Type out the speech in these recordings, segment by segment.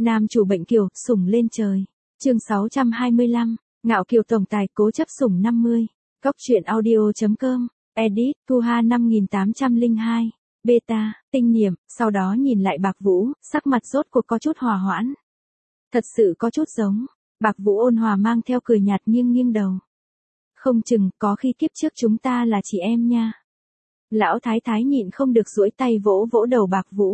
Nam chủ bệnh kiều, sủng lên trời. Chương 625, ngạo kiều tổng tài, cố chấp sủng 50. Góc truyện audio.com, edit, Thu Ha 5802. Beta, tinh niệm, sau đó nhìn lại Bạc Vũ, sắc mặt rốt cuộc có chút hòa hoãn. Thật sự có chút giống. Bạc Vũ ôn hòa mang theo cười nhạt nghiêng nghiêng đầu. Không chừng, có khi kiếp trước chúng ta là chị em nha. Lão thái thái nhịn không được duỗi tay vỗ vỗ đầu Bạc Vũ.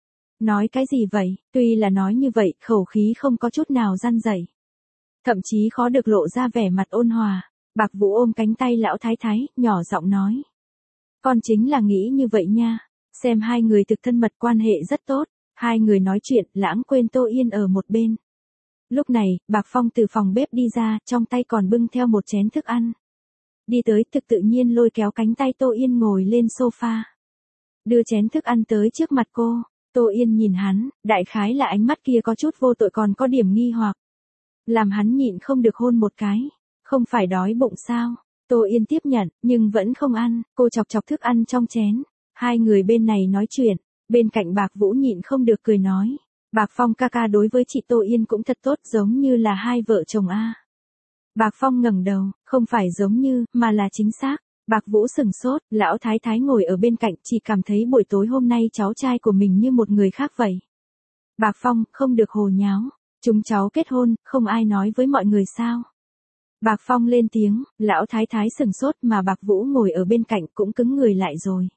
Nói cái gì vậy? Tuy là nói như vậy, khẩu khí không có chút nào răn rẩy. Thậm chí khó được lộ ra vẻ mặt ôn hòa. Bạc Vũ ôm cánh tay lão thái thái, nhỏ giọng nói. Con chính là nghĩ như vậy nha. Xem hai người thực thân mật, quan hệ rất tốt. Hai người nói chuyện, lãng quên Tô Yên ở một bên. Lúc này, Bạc Phong từ phòng bếp đi ra, trong tay còn bưng theo một chén thức ăn. Đi tới, thực tự nhiên lôi kéo cánh tay Tô Yên ngồi lên sofa. Đưa chén thức ăn tới trước mặt cô. Tô Yên nhìn hắn, đại khái là ánh mắt kia có chút vô tội còn có điểm nghi hoặc. Làm hắn nhịn không được hôn một cái. Không phải đói bụng sao? Tô Yên tiếp nhận, nhưng vẫn không ăn. Cô chọc chọc thức ăn trong chén. Hai người bên này nói chuyện. Bên cạnh Bạc Vũ nhịn không được cười nói. Bạc Phong ca ca đối với chị Tô Yên cũng thật tốt, giống như là hai vợ chồng a. Bạc Phong ngẩng đầu, không phải giống như, mà là chính xác. Bạc Vũ sừng sốt, lão thái thái ngồi ở bên cạnh, chỉ cảm thấy buổi tối hôm nay cháu trai của mình như một người khác vậy. Bạc Phong, không được hồ nháo. Chúng cháu kết hôn, không ai nói với mọi người sao? Bạc Phong lên tiếng, lão thái thái sừng sốt mà Bạc Vũ ngồi ở bên cạnh cũng cứng người lại rồi.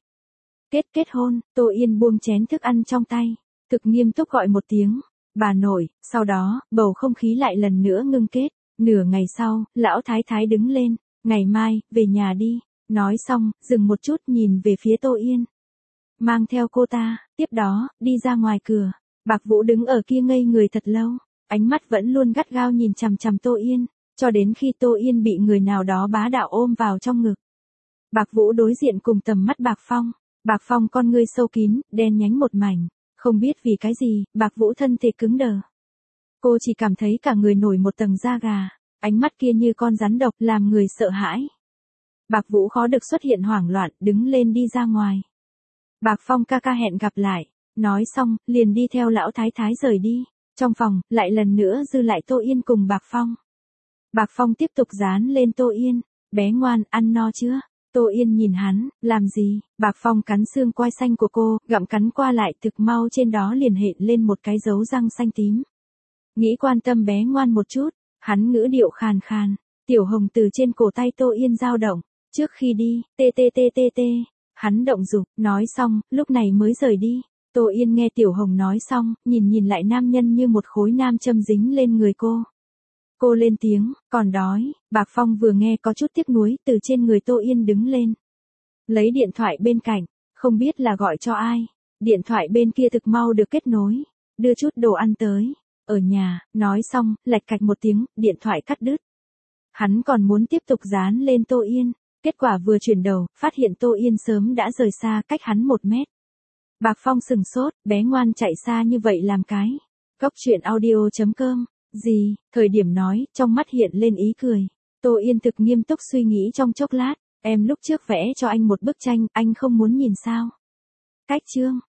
Kết hôn, Tô Yên buông chén thức ăn trong tay. Thực nghiêm túc gọi một tiếng, bà nội, sau đó, bầu không khí lại lần nữa ngưng kết. Nửa ngày sau, lão thái thái đứng lên, ngày mai, về nhà đi. Nói xong, dừng một chút nhìn về phía Tô Yên. Mang theo cô ta, tiếp đó, đi ra ngoài cửa. Bạc Vũ đứng ở kia ngây người thật lâu, ánh mắt vẫn luôn gắt gao nhìn chằm chằm Tô Yên, cho đến khi Tô Yên bị người nào đó bá đạo ôm vào trong ngực. Bạc Vũ đối diện cùng tầm mắt Bạc Phong. Bạc Phong con ngươi sâu kín, đen nhánh một mảnh. Không biết vì cái gì, Bạc Vũ thân thể cứng đờ. Cô chỉ cảm thấy cả người nổi một tầng da gà, ánh mắt kia như con rắn độc làm người sợ hãi. Bạc Vũ khó được xuất hiện hoảng loạn, đứng lên đi ra ngoài. Bạc Phong ca ca hẹn gặp lại, nói xong, liền đi theo lão thái thái rời đi. Trong phòng, lại lần nữa dư lại Tô Yên cùng Bạc Phong. Bạc Phong tiếp tục dán lên Tô Yên, bé ngoan, ăn no chưa? Tô Yên nhìn hắn, làm gì? Bạc Phong cắn xương quai xanh của cô, gặm cắn qua lại, thực mau trên đó liền hiện lên một cái dấu răng xanh tím. Nghĩ quan tâm bé ngoan một chút, hắn ngữ điệu khàn khàn, Tiểu Hồng từ trên cổ tay Tô Yên dao động, trước khi đi, tê, hắn động dục, nói xong, lúc này mới rời đi. Tô Yên nghe Tiểu Hồng nói xong, nhìn lại nam nhân như một khối nam châm dính lên người cô. Cô lên tiếng, còn đói. Bạc Phong vừa nghe có chút tiếc nuối, từ trên người Tô Yên đứng lên. Lấy điện thoại bên cạnh, không biết là gọi cho ai. Điện thoại bên kia thực mau được kết nối, đưa chút đồ ăn tới. Ở nhà, nói xong, lạch cạch một tiếng, điện thoại cắt đứt. Hắn còn muốn tiếp tục dán lên Tô Yên, kết quả vừa chuyển đầu, phát hiện Tô Yên sớm đã rời xa cách hắn 1 mét. Bạc Phong sừng sốt, bé ngoan chạy xa như vậy làm cái. Góc truyện audio.com. Gì? Thời điểm nói, trong mắt hiện lên ý cười. Tô Yên thực nghiêm túc suy nghĩ trong chốc lát. Em lúc trước vẽ cho anh một bức tranh, anh không muốn nhìn sao? Cách chương.